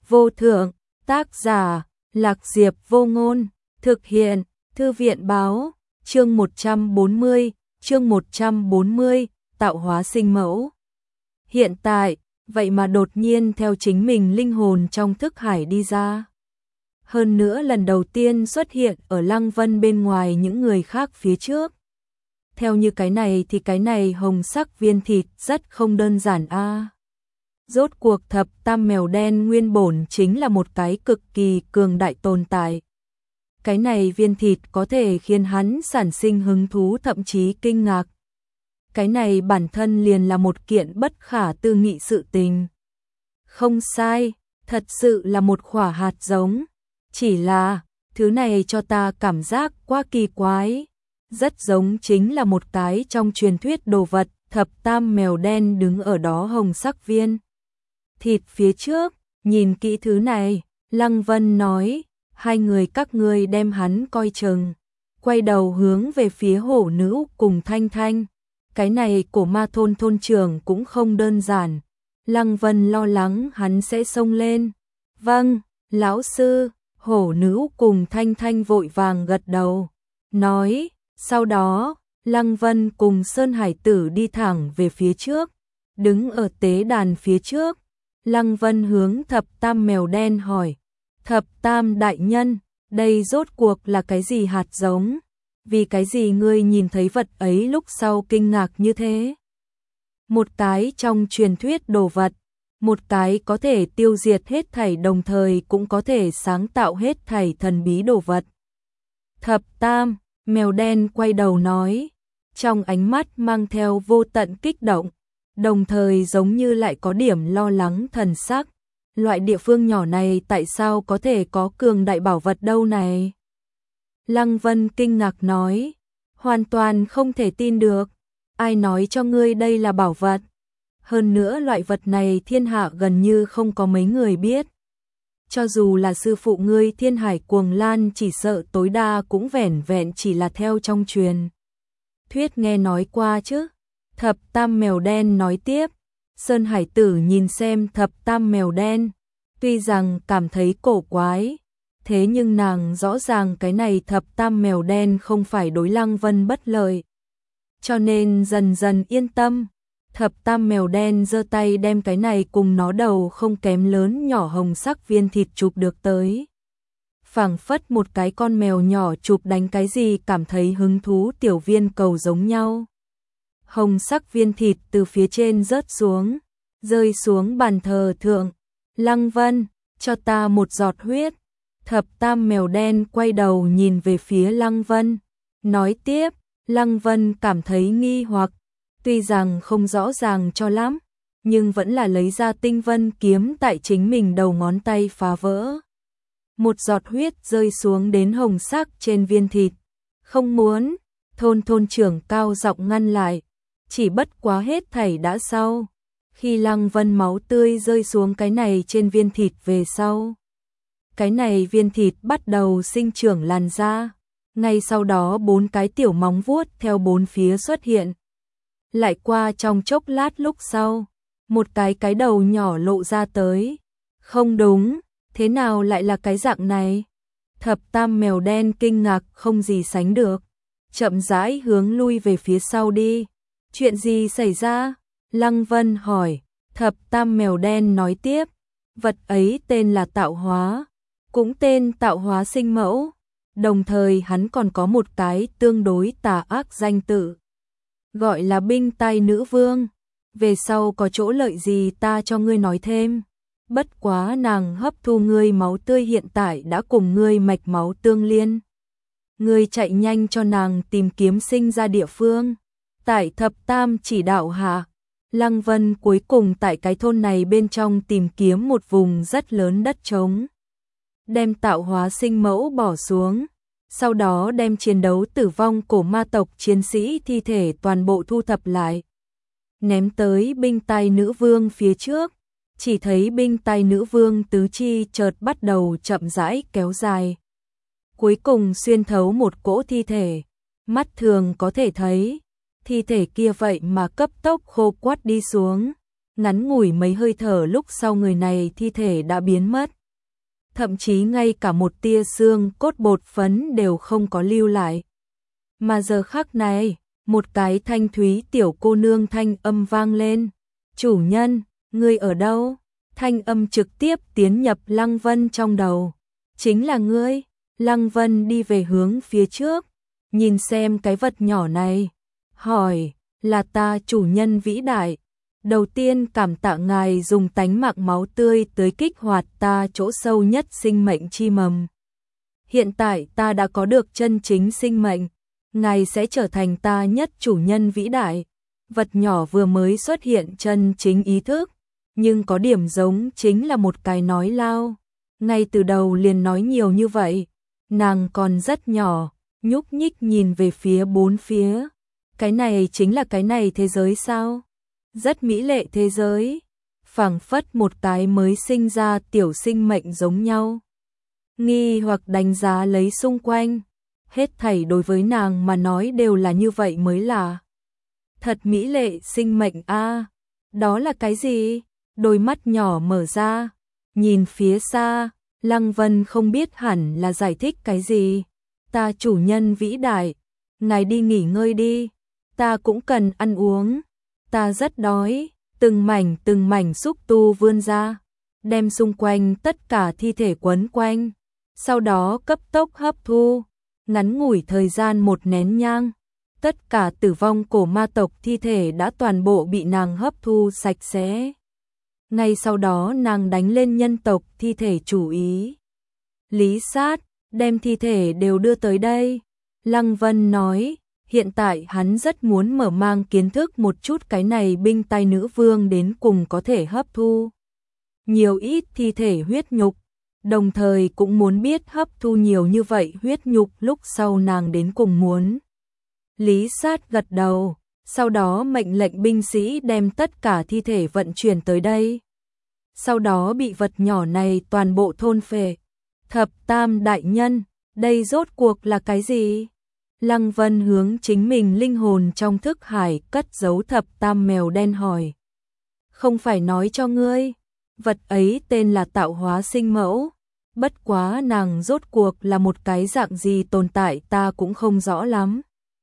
vô thượng, tác giả, Lạc Diệp Vô Ngôn, thực hiện, Thư viện báo, chương 140, tạo hóa sinh mẫu. Hiện tại, vậy mà đột nhiên theo chính mình linh hồn trong thức hải đi ra. Hơn nữa lần đầu tiên xuất hiện ở Lăng Vân bên ngoài những người khác phía trước. Theo như cái này thì cái này hồng sắc viên thịt rất không đơn giản a. Rốt cuộc thập tam mèo đen nguyên bổn chính là một cái cực kỳ cường đại tồn tại. Cái này viên thịt có thể khiến hắn sản sinh hứng thú thậm chí kinh ngạc. Cái này bản thân liền là một kiện bất khả tư nghị sự tình. Không sai, thật sự là một quả hạt giống. Chỉ là, thứ này cho ta cảm giác quá kỳ quái. Rất giống chính là một cái trong truyền thuyết đồ vật, thập tam mèo đen đứng ở đó hồng sắc viên thịt phía trước, nhìn kỹ thứ này, Lăng Vân nói, hai người các ngươi đem hắn coi chừng, quay đầu hướng về phía hổ nữ cùng Thanh Thanh. Cái này của ma thôn thôn trưởng cũng không đơn giản. Lăng Vân lo lắng hắn sẽ xông lên. Vâng, lão sư, hổ nữ cùng Thanh Thanh vội vàng gật đầu, nói, sau đó, Lăng Vân cùng Sơn Hải Tử đi thẳng về phía trước, đứng ở tế đàn phía trước. Lăng Vân hướng thập tam mèo đen hỏi, thập tam đại nhân, đây rốt cuộc là cái gì hạt giống? Vì cái gì ngươi nhìn thấy vật ấy lúc sau kinh ngạc như thế? Một cái trong truyền thuyết đồ vật, một cái có thể tiêu diệt hết thảy đồng thời cũng có thể sáng tạo hết thảy thần bí đồ vật. Thập tam, mèo đen quay đầu nói, trong ánh mắt mang theo vô tận kích động, đồng thời giống như lại có điểm lo lắng thần sắc. Loại địa phương nhỏ này tại sao có thể có cường đại bảo vật đâu này? Lăng Vân kinh ngạc nói, hoàn toàn không thể tin được. Ai nói cho ngươi đây là bảo vật? Hơn nữa loại vật này thiên hạ gần như không có mấy người biết. Cho dù là sư phụ ngươi Thiên Hải Cuồng Lan chỉ sợ tối đa cũng vẻn vẹn chỉ là theo trong truyền thuyết nghe nói qua chứ. Thập tam mèo đen nói tiếp. Sơn Hải Tử nhìn xem thập tam mèo đen, tuy rằng cảm thấy cổ quái, thế nhưng nàng rõ ràng cái này thập tam mèo đen không phải đối Lăng Vân bất lợi, cho nên dần dần yên tâm. Thập tam mèo đen giơ tay đem cái này cùng nó đầu không kém lớn nhỏ hồng sắc viên thịt chụp được tới. Phảng phất một cái con mèo nhỏ chụp đánh cái gì cảm thấy hứng thú tiểu viên cầu giống nhau. Hồng sắc viên thịt từ phía trên rớt xuống, rơi xuống bàn thờ thượng. Lăng Vân, cho ta một giọt huyết. Thập tam mèo đen quay đầu nhìn về phía Lăng Vân, nói tiếp. Lăng Vân cảm thấy nghi hoặc, tuy rằng không rõ ràng cho lắm, nhưng vẫn là lấy ra tinh vân kiếm tại chính mình đầu ngón tay phá vỡ. Một giọt huyết rơi xuống đến hồng sắc trên viên thịt. Không muốn, thôn trưởng cao giọng ngăn lại. Chỉ bất quá hết thảy đã sau. Khi Lăng Vân máu tươi rơi xuống cái này trên viên thịt về sau, cái này viên thịt bắt đầu sinh trưởng làn da. Ngay sau đó 4 cái tiểu móng vuốt theo 4 phía xuất hiện. Lại qua trong chốc lát lúc sau, một cái đầu nhỏ lộ ra tới. Không đúng, thế nào lại là cái dạng này? Thập tam mèo đen kinh ngạc không gì sánh được, chậm rãi hướng lui về phía sau đi. Chuyện gì xảy ra? Lăng Vân hỏi. Thập tam mèo đen nói tiếp, vật ấy tên là tạo hóa, cũng tên tạo hóa sinh mẫu. Đồng thời hắn còn có một cái tương đối tà ác danh tự, gọi là binh tai nữ vương. Về sau có chỗ lợi gì ta cho ngươi nói thêm. Bất quá nàng hấp thu ngươi máu tươi hiện tại đã cùng ngươi mạch máu tương liên. Ngươi chạy nhanh cho nàng tìm kiếm sinh ra địa phương. Tại thập tam chỉ đạo hạ, Lăng Vân cuối cùng tại cái thôn này bên trong tìm kiếm một vùng rất lớn đất trống. Đem tạo hóa sinh mẫu bỏ xuống, sau đó đem chiến đấu tử vong của ma tộc chiến sĩ thi thể toàn bộ thu thập lại. Ném tới binh tai nữ vương phía trước, chỉ thấy binh tai nữ vương tứ chi chợt bắt đầu chậm rãi kéo dài. Cuối cùng xuyên thấu một cỗ thi thể, mắt thường có thể thấy, thi thể kia vậy mà cấp tốc khô quắt đi xuống. ngắn ngủi mấy hơi thở lúc sau người này thi thể đã biến mất. Thậm chí ngay cả một tia xương cốt bột phấn đều không có lưu lại. Mà giờ khắc này, một cái thanh thúy tiểu cô nương thanh âm vang lên. Chủ nhân, ngươi ở đâu? Thanh âm trực tiếp tiến nhập Lăng Vân trong đầu. Chính là ngươi. Lăng Vân đi về hướng phía trước, nhìn xem cái vật nhỏ này. Hỏi, là ta chủ nhân vĩ đại. Đầu tiên cảm tạ ngài dùng tánh mạng máu tươi tới kích hoạt ta chỗ sâu nhất sinh mệnh chi mầm. Hiện tại ta đã có được chân chính sinh mệnh, ngài sẽ trở thành ta nhất chủ nhân vĩ đại. Vật nhỏ vừa mới xuất hiện chân chính ý thức, nhưng có điểm giống chính là một cái nói lao. Ngay từ đầu liền nói nhiều như vậy, nàng còn rất nhỏ, nhúc nhích nhìn về phía bốn phía. Cái này chính là cái này thế giới sao? Rất mỹ lệ thế giới, phảng phất một cái mới sinh ra tiểu sinh mệnh giống nhau. Nghi hoặc đánh giá lấy xung quanh, hết thảy đối với nàng mà nói đều là như vậy mới là. Thật mỹ lệ sinh mệnh a. Đó là cái gì? Đôi mắt nhỏ mở ra, nhìn phía xa, Lăng Vân không biết hẳn là giải thích cái gì. Ta chủ nhân vĩ đại, ngài đi nghỉ ngơi đi, ta cũng cần ăn uống. Ta rất đói, từng mảnh xúc tu vươn ra, đem xung quanh tất cả thi thể quấn quanh, sau đó cấp tốc hấp thu, ngắn ngủi thời gian một nén nhang, tất cả tử vong cổ ma tộc thi thể đã toàn bộ bị nàng hấp thu sạch sẽ. Ngay sau đó nàng đánh lên nhân tộc thi thể chủ ý. Lý Sát, đem thi thể đều đưa tới đây. Lăng Vân nói, hiện tại hắn rất muốn mở mang kiến thức một chút cái này binh tay nữ vương đến cùng có thể hấp thu nhiều ít thi thể huyết nhục, đồng thời cũng muốn biết hấp thu nhiều như vậy huyết nhục lúc sau nàng đến cùng muốn. Lý Sát gật đầu, sau đó mệnh lệnh binh sĩ đem tất cả thi thể vận chuyển tới đây. Sau đó bị vật nhỏ này toàn bộ thôn phệ. Thập Tam đại nhân, đây rốt cuộc là cái gì? Lăng Vân hướng chính mình linh hồn trong thức hải cất giấu thập tam mèo đen hỏi. Không phải nói cho ngươi, vật ấy tên là tạo hóa sinh mẫu, bất quá nàng rốt cuộc là một cái dạng gì tồn tại ta cũng không rõ lắm.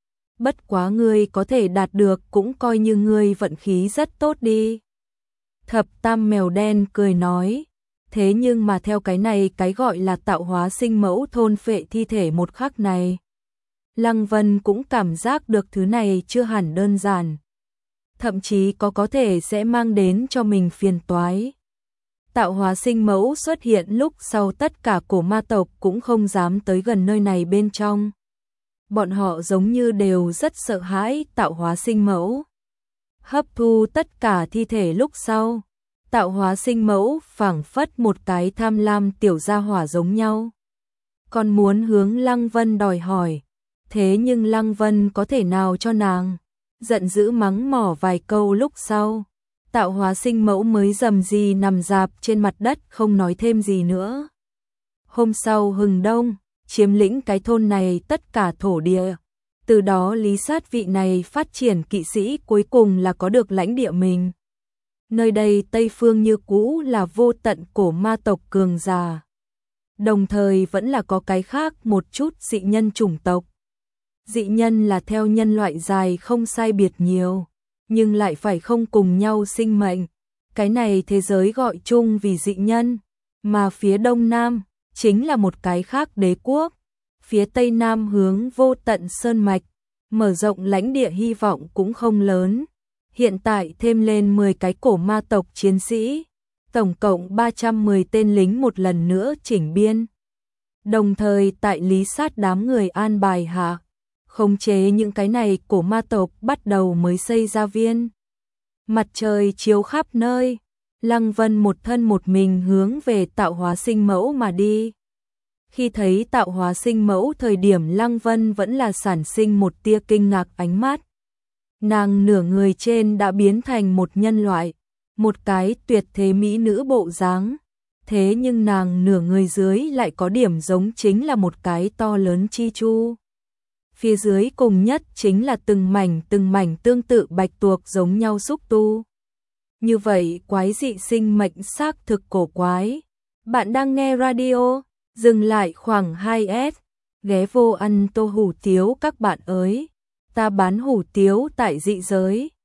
Bất quá ngươi có thể đạt được cũng coi như ngươi vận khí rất tốt đi. Thập tam mèo đen cười nói, thế nhưng mà theo cái này cái gọi là tạo hóa sinh mẫu thôn phệ thi thể một khắc này. Lăng Vân cũng cảm giác được thứ này chưa hẳn đơn giản. Thậm chí có thể sẽ mang đến cho mình phiền toái. Tạo hóa sinh mẫu xuất hiện lúc sau tất cả cổ ma tộc cũng không dám tới gần nơi này bên trong. Bọn họ giống như đều rất sợ hãi tạo hóa sinh mẫu. Hấp thu tất cả thi thể lúc sau, tạo hóa sinh mẫu phảng phất một cái tham lam tiểu gia hỏa giống nhau. Còn muốn hướng Lăng Vân đòi hỏi. Thế nhưng Lăng Vân có thể nào cho nàng? Giận dữ mắng mỏ vài câu lúc sau, tạo hóa sinh mẫu mới rầm rì nằm rạp trên mặt đất không nói thêm gì nữa. Hôm sau hừng đông, chiếm lĩnh cái thôn này tất cả thổ địa. Từ đó Lý Sát vị này phát triển kỵ sĩ cuối cùng là có được lãnh địa mình. Nơi đây Tây Phương như cũ là vô tận cổ ma tộc cường giả. Đồng thời vẫn là có cái khác một chút dị nhân chủng tộc. Dị nhân là theo nhân loại dài không sai biệt nhiều, nhưng lại phải không cùng nhau sinh mệnh. Cái này thế giới gọi chung vì dị nhân, mà phía đông nam chính là một cái khác đế quốc. Phía tây nam hướng vô tận sơn mạch, mở rộng lãnh địa hy vọng cũng không lớn. Hiện tại thêm lên 10 cái cổ ma tộc chiến sĩ, tổng cộng 310 tên lính một lần nữa chỉnh biên. Đồng thời tại Lý Sát đám người an bài hạ, khống chế những cái này cổ ma tộc bắt đầu mới xây ra viên. Mặt trời chiếu khắp nơi, Lăng Vân một thân một mình hướng về tạo hóa sinh mẫu mà đi. Khi thấy tạo hóa sinh mẫu thời điểm Lăng Vân vẫn là sản sinh một tia kinh ngạc ánh mắt. Nàng nửa người trên đã biến thành một nhân loại, một cái tuyệt thế mỹ nữ bộ dáng. Thế nhưng nàng nửa người dưới lại có điểm giống chính là một cái to lớn chi chu. Phía dưới cùng nhất chính là từng mảnh tương tự bạch tuộc giống nhau xúc tu. Như vậy quái dị sinh mệnh xác thực cổ quái. Bạn đang nghe radio, dừng lại khoảng 2S, ghé vô ăn tô hủ tiếu các bạn ơi. Ta bán hủ tiếu tại dị giới.